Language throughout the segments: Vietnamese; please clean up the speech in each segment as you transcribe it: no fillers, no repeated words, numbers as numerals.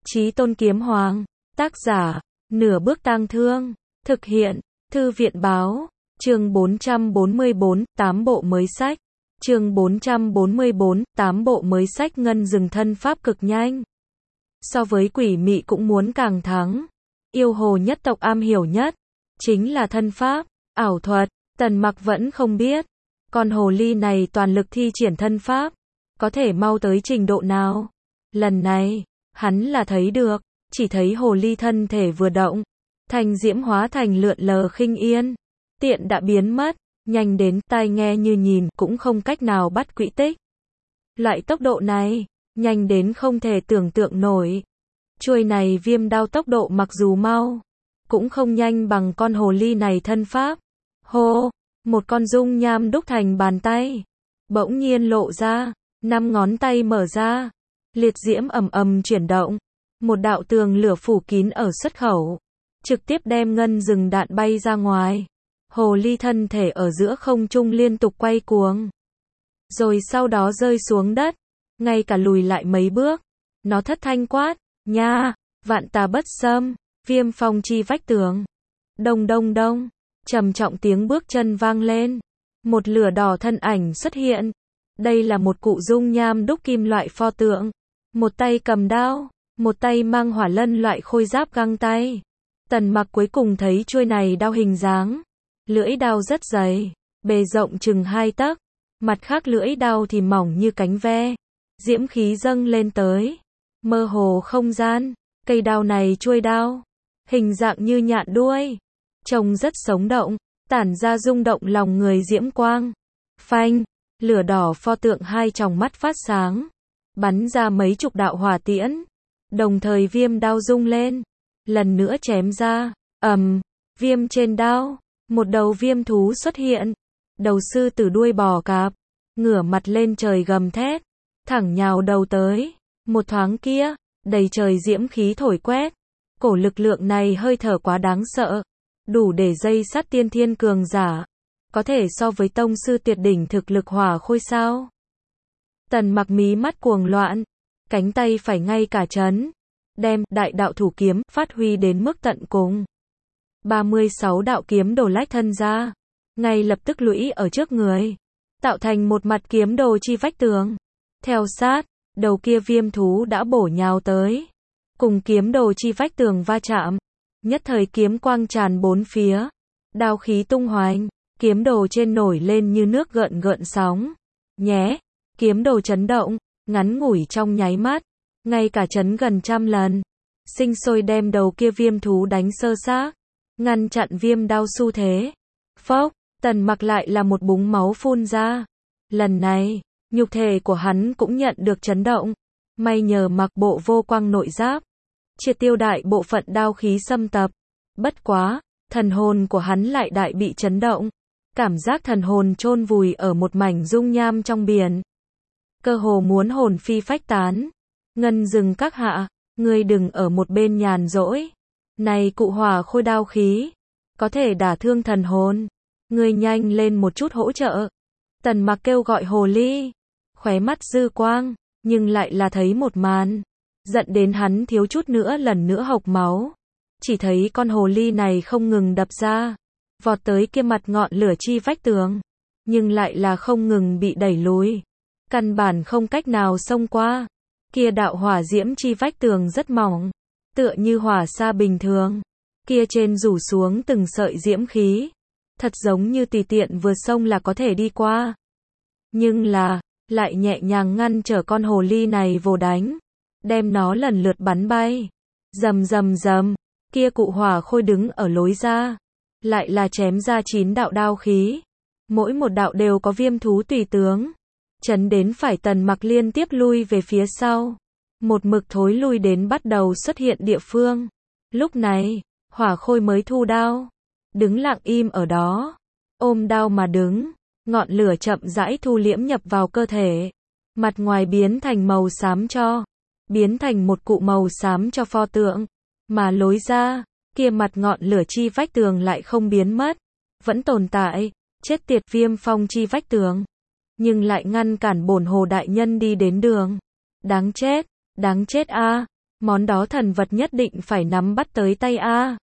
Chí Tôn Kiếm Hoàng, tác giả, Nửa Bước Tang Thương, thực hiện, Thư viện báo, chương 444, 8 bộ mới sách, chương 444, 8 bộ mới sách. Ngân Dừng thân pháp cực nhanh. So với quỷ mị cũng muốn càng thắng. Yêu hồ nhất tộc am hiểu nhất, chính là thân pháp, ảo thuật. Tần Mặc vẫn không biết, con hồ ly này toàn lực thi triển thân pháp, có thể mau tới trình độ nào. Lần này, hắn là thấy được, chỉ thấy hồ ly thân thể vừa động, thành diễm hóa thành lượn lờ khinh yên, tiện đã biến mất, nhanh đến tai nghe như nhìn cũng không cách nào bắt quỹ tích. Loại tốc độ này, nhanh đến không thể tưởng tượng nổi. Chuôi này viêm đao tốc độ mặc dù mau, cũng không nhanh bằng con hồ ly này thân pháp. Hô, một con dung nham đúc thành bàn tay, bỗng nhiên lộ ra, 5 ngón tay mở ra, liệt diễm ầm ầm chuyển động, một đạo tường lửa phủ kín ở xuất khẩu, trực tiếp đem Ngân Dừng đạn bay ra ngoài. Hồ ly thân thể ở giữa không trung liên tục quay cuồng, rồi sau đó rơi xuống đất, ngay cả lùi lại mấy bước, nó thất thanh quát, nha, vạn tà bất xâm, viêm phong chi vách tường. Đông đông đông, trầm trọng tiếng bước chân vang lên, một lửa đỏ thân ảnh xuất hiện. Đây là một cụ dung nham đúc kim loại pho tượng, một tay cầm đao, một tay mang hỏa lân loại khôi giáp găng tay. Tần Mặc cuối cùng thấy chuôi này đao hình dáng, lưỡi đao rất dày, bề rộng chừng 2 tấc, mặt khác lưỡi đao thì mỏng như cánh ve, diễm khí dâng lên tới, mơ hồ không gian. Cây đao này chuôi đao, hình dạng như nhạn đuôi, trông rất sống động, tản ra rung động lòng người diễm quang. Phanh, lửa đỏ pho tượng hai tròng mắt phát sáng, bắn ra mấy chục đạo hỏa tiễn, đồng thời viêm đao rung lên, lần nữa chém ra, viêm trên đao, một đầu viêm thú xuất hiện, đầu sư tử đuôi bò cạp, ngửa mặt lên trời gầm thét, thẳng nhào đầu tới. Một thoáng kia, đầy trời diễm khí thổi quét, cổ lực lượng này hơi thở quá đáng sợ, đủ để dây sắt tiên thiên cường giả, có thể so với tông sư tuyệt đỉnh thực lực hỏa khôi sao. Tần Mặc mí mắt cuồng loạn, cánh tay phải ngay cả chấn, đem đại đạo thủ kiếm phát huy đến mức tận cùng. 36 đạo kiếm đồ lách thân ra, ngay lập tức lũy ở trước người, tạo thành một mặt kiếm đồ chi vách tường. Theo sát, đầu kia viêm thú đã bổ nhào tới, cùng kiếm đồ chi vách tường va chạm, nhất thời kiếm quang tràn bốn phía, đao khí tung hoành, kiếm đồ trên nổi lên như nước gợn gợn sóng. Nhé, kiếm đồ chấn động, ngắn ngủi trong nháy mắt, ngay cả chấn gần 100 lần, sinh sôi đem đầu kia viêm thú đánh sơ xác, ngăn chặn viêm đao xu thế. Phốc, Tần Mặc lại là một búng máu phun ra. Lần này, nhục thể của hắn cũng nhận được chấn động, may nhờ mặc bộ vô quang nội giáp, triệt tiêu đại bộ phận đao khí xâm tập. Bất quá, thần hồn của hắn lại đại bị chấn động, cảm giác thần hồn chôn vùi ở một mảnh dung nham trong biển, cơ hồ muốn hồn phi phách tán. Ngân Dừng các hạ, ngươi đừng ở một bên nhàn rỗi, này cụ hỏa khôi đao khí, có thể đả thương thần hồn, ngươi nhanh lên một chút hỗ trợ. Tần Mặc kêu gọi hồ ly, khóe mắt dư quang, nhưng lại là thấy một màn, giận đến hắn thiếu chút nữa lần nữa hộc máu. Chỉ thấy con hồ ly này không ngừng đập ra, vọt tới kia mặt ngọn lửa chi vách tường, nhưng lại là không ngừng bị đẩy lùi, căn bản không cách nào xông qua. Kia đạo hỏa diễm chi vách tường rất mỏng, tựa như hỏa sa bình thường, kia trên rủ xuống từng sợi diễm khí, thật giống như tùy tiện vừa xông là có thể đi qua. Nhưng là, lại nhẹ nhàng ngăn trở con hồ ly này vồ đánh, đem nó lần lượt bắn bay. Rầm rầm rầm, kia cụ hỏa khôi đứng ở lối ra, lại là chém ra 9 đạo đao khí, mỗi một đạo đều có viêm thú tùy tướng, chấn đến phải Tần Mặc liên tiếp lui về phía sau, một mực thối lui đến bắt đầu xuất hiện địa phương. Lúc này, hỏa khôi mới thu đao, đứng lặng im ở đó, ôm đao mà đứng, ngọn lửa chậm rãi thu liễm nhập vào cơ thể, mặt ngoài biến thành màu xám cho, biến thành một cụ màu xám cho pho tượng, mà lối ra, kia mặt ngọn lửa chi vách tường lại không biến mất, vẫn tồn tại. Chết tiệt, viêm phong chi vách tường, nhưng lại ngăn cản bổn hồ đại nhân đi đến đường. Đáng chết a. Món đó thần vật nhất định phải nắm bắt tới tay a.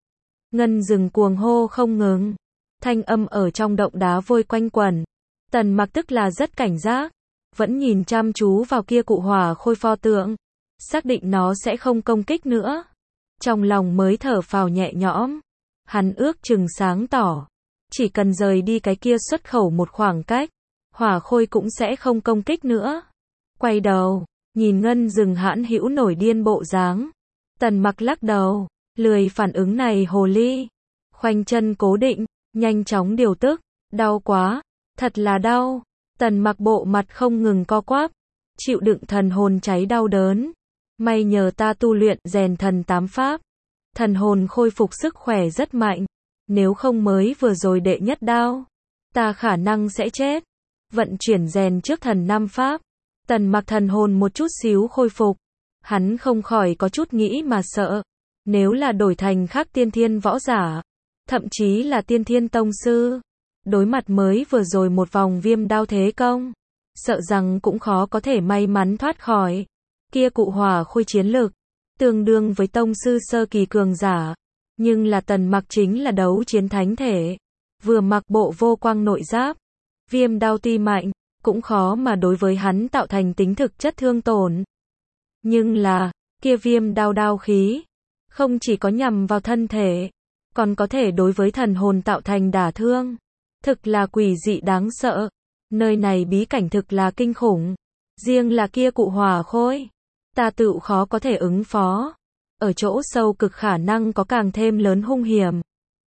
Ngân rừng cuồng hô không ngừng. Thanh âm ở trong động đá vôi quanh quẩn. Tần Mặc tức là rất cảnh giác, vẫn nhìn chăm chú vào kia cụ hỏa khôi pho tượng, xác định nó sẽ không công kích nữa. Trong lòng mới thở phào nhẹ nhõm. Hắn ước chừng sáng tỏ, chỉ cần rời đi cái kia xuất khẩu một khoảng cách, hỏa khôi cũng sẽ không công kích nữa. Quay đầu, nhìn Ngân rừng hãn hữu nổi điên bộ dáng. Tần Mặc lắc đầu, lười phản ứng này hồ ly. Khoanh chân cố định, nhanh chóng điều tức. Đau quá, thật là đau. Tần Mặc bộ mặt không ngừng co quắp, chịu đựng thần hồn cháy đau đớn. May nhờ ta tu luyện rèn thần tám pháp, thần hồn khôi phục sức khỏe rất mạnh. Nếu không mới vừa rồi đệ nhất đao, ta khả năng sẽ chết. Vận chuyển rèn trước thần năm pháp, Tần Mặc thần hồn một chút xíu khôi phục. Hắn không khỏi có chút nghĩ mà sợ. Nếu là đổi thành khác tiên thiên võ giả, thậm chí là tiên thiên tông sư, đối mặt mới vừa rồi một vòng viêm đao thế công, sợ rằng cũng khó có thể may mắn thoát khỏi. Kia cụ hỏa khôi chiến lực, tương đương với tông sư sơ kỳ cường giả. Nhưng là Tần Mặc chính là đấu chiến thánh thể, vừa mặc bộ vô quang nội giáp. Viêm đao tuy mạnh, cũng khó mà đối với hắn tạo thành tính thực chất thương tổn. Nhưng là, kia viêm đao đao khí, không chỉ có nhằm vào thân thể, còn có thể đối với thần hồn tạo thành đả thương. Thực là quỷ dị đáng sợ. Nơi này bí cảnh thực là kinh khủng. Riêng là kia cụ hỏa khôi, ta tự khó có thể ứng phó. Ở chỗ sâu cực khả năng có càng thêm lớn hung hiểm.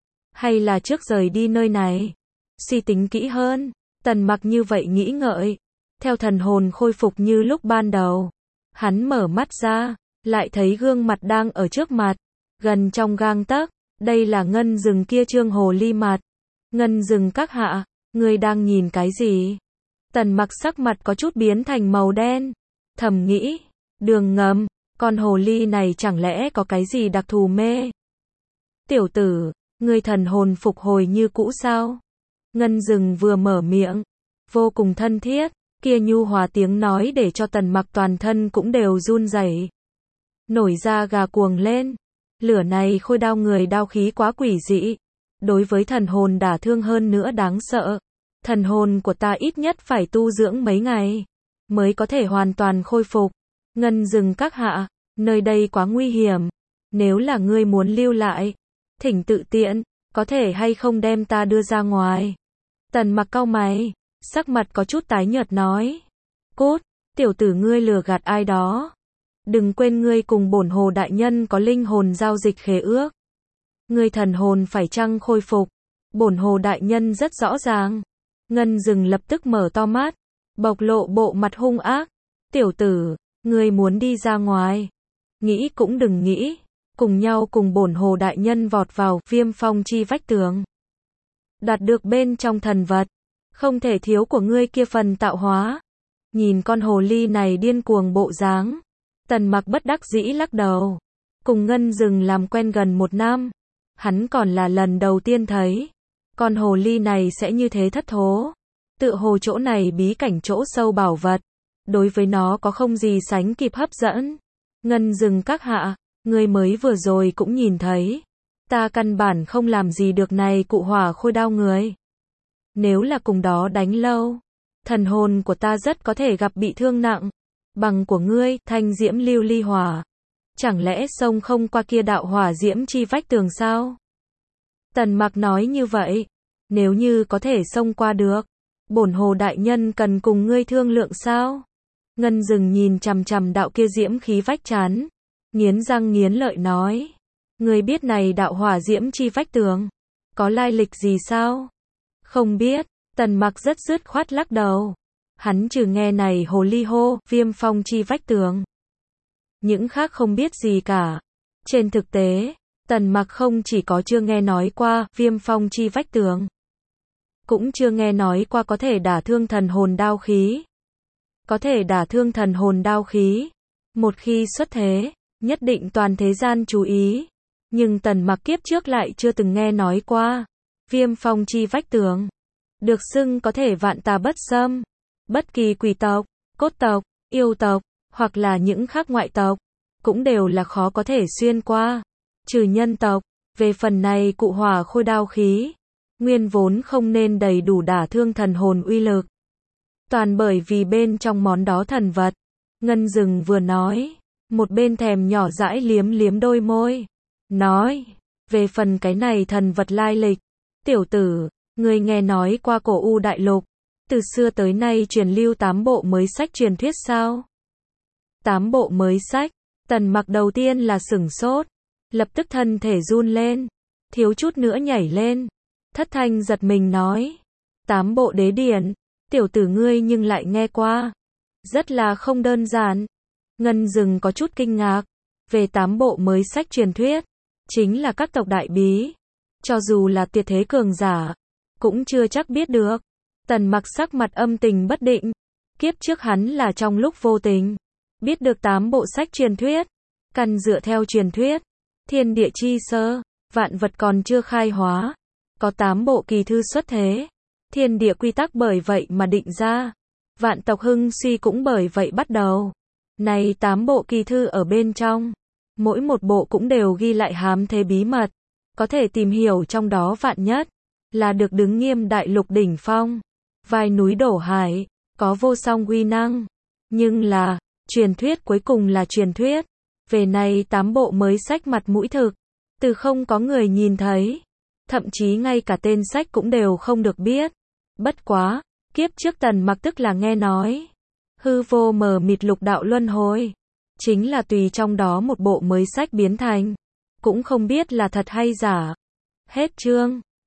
Hay là trước rời đi nơi này, suy tính kỹ hơn. Tần Mặc như vậy nghĩ ngợi. Theo thần hồn khôi phục như lúc ban đầu, hắn mở mắt ra, lại thấy gương mặt đang ở trước mặt, gần trong gang tấc. Đây là Ngân rừng kia trương hồ ly mặt. Ngân rừng các hạ, ngươi đang nhìn cái gì? Tần Mặc sắc mặt có chút biến thành màu đen. Thầm nghĩ, đường ngầm, con hồ ly này chẳng lẽ có cái gì đặc thù mê? Tiểu tử, ngươi thần hồn phục hồi như cũ sao? Ngân rừng vừa mở miệng, vô cùng thân thiết, kia nhu hòa tiếng nói để cho Tần Mặc toàn thân cũng đều run rẩy, nổi da gà cuồng lên. Lửa này khôi đao người đao khí quá quỷ dị, đối với thần hồn đả thương hơn nữa đáng sợ. Thần hồn của ta ít nhất phải tu dưỡng mấy ngày, mới có thể hoàn toàn khôi phục. Ngân rừng các hạ, nơi đây quá nguy hiểm. Nếu là ngươi muốn lưu lại, thỉnh tự tiện, có thể hay không đem ta đưa ra ngoài? Tần Mặc cau mày, sắc mặt có chút tái nhợt nói. Cút, tiểu tử ngươi lừa gạt ai đó. Đừng quên ngươi cùng bổn hồ đại nhân có linh hồn giao dịch khế ước. Ngươi thần hồn phải chăng khôi phục? Bổn hồ đại nhân rất rõ ràng. Ngân rừng lập tức mở to mắt, bộc lộ bộ mặt hung ác. Tiểu tử, ngươi muốn đi ra ngoài? Nghĩ cũng đừng nghĩ. Cùng nhau cùng bổn hồ đại nhân vọt vào Viêm Phong chi vách tường. Đạt được bên trong thần vật, không thể thiếu của ngươi kia phần tạo hóa. Nhìn con hồ ly này điên cuồng bộ dáng, Tần Mặc bất đắc dĩ lắc đầu. Cùng Ngân rừng làm quen gần 1 năm, hắn còn là lần đầu tiên thấy con hồ ly này sẽ như thế thất thố. Tựa hồ chỗ này bí cảnh chỗ sâu bảo vật, đối với nó có không gì sánh kịp hấp dẫn. Ngân rừng các hạ, ngươi mới vừa rồi cũng nhìn thấy, ta căn bản không làm gì được này cụ hỏa khôi đao người. Nếu là cùng đó đánh lâu, thần hồn của ta rất có thể gặp bị thương nặng. Bằng của ngươi, thanh diễm lưu ly hỏa, chẳng lẽ xông không qua kia đạo hỏa diễm chi vách tường sao? Tần Mặc nói như vậy, nếu như có thể xông qua được, bổn hồ đại nhân cần cùng ngươi thương lượng sao? Ngân rừng nhìn chằm chằm đạo kia diễm khí vách chắn, nghiến răng nghiến lợi nói. Ngươi biết này đạo hỏa diễm chi vách tường, có lai lịch gì sao? Không biết, Tần Mặc rất dứt khoát lắc đầu. Hắn trừ nghe này hồ ly hô, Viêm Phong chi vách tường, những khác không biết gì cả. Trên thực tế, Tần Mặc không chỉ có chưa nghe nói qua Viêm Phong chi vách tường, cũng chưa nghe nói qua có thể đả thương thần hồn đao khí. Có thể đả thương thần hồn đao khí, một khi xuất thế, nhất định toàn thế gian chú ý. Nhưng Tần Mặc kiếp trước lại chưa từng nghe nói qua Viêm Phong chi vách tường, được xưng có thể vạn tà bất xâm. Bất kỳ quỷ tộc, cốt tộc, yêu tộc, hoặc là những khác ngoại tộc, cũng đều là khó có thể xuyên qua, trừ nhân tộc. Về phần này cụ hỏa khôi đao khí, nguyên vốn không nên đầy đủ đả thương thần hồn uy lực. Toàn bởi vì bên trong món đó thần vật. Ngân Dừng vừa nói, một bên thèm nhỏ dãi liếm liếm đôi môi. Nói, về phần cái này thần vật lai lịch, tiểu tử, ngươi nghe nói qua cổ U đại lục, từ xưa tới nay truyền lưu 8 bộ mới sách truyền thuyết sao? 8 bộ mới sách, Tần Mặc đầu tiên là sửng sốt, lập tức thân thể run lên, thiếu chút nữa nhảy lên, thất thanh giật mình nói, 8 bộ đế điển, tiểu tử ngươi nhưng lại nghe qua, rất là không đơn giản. Ngân Dừng có chút kinh ngạc, về 8 bộ mới sách truyền thuyết, chính là các tộc đại bí, cho dù là tuyệt thế cường giả, cũng chưa chắc biết được. Tần Mặc sắc mặt âm tình bất định, kiếp trước hắn là trong lúc vô tình, biết được 8 bộ sách truyền thuyết, căn dựa theo truyền thuyết, thiên địa chi sơ, vạn vật còn chưa khai hóa, có 8 bộ kỳ thư xuất thế, thiên địa quy tắc bởi vậy mà định ra, vạn tộc hưng suy cũng bởi vậy bắt đầu. Này 8 bộ kỳ thư ở bên trong, mỗi một bộ cũng đều ghi lại hám thế bí mật, có thể tìm hiểu trong đó vạn nhất, là được đứng nghiêm đại lục đỉnh phong, vai núi đổ hải, có vô song uy năng. Nhưng là, truyền thuyết cuối cùng là truyền thuyết, về này 8 bộ mới sách mặt mũi thực, từ không có người nhìn thấy, thậm chí ngay cả tên sách cũng đều không được biết. Bất quá, kiếp trước Tần Mặc tức là nghe nói, hư vô mờ mịt lục đạo luân hồi, chính là tùy trong đó một bộ mới sách biến thành, cũng không biết là thật hay giả. Hết chương.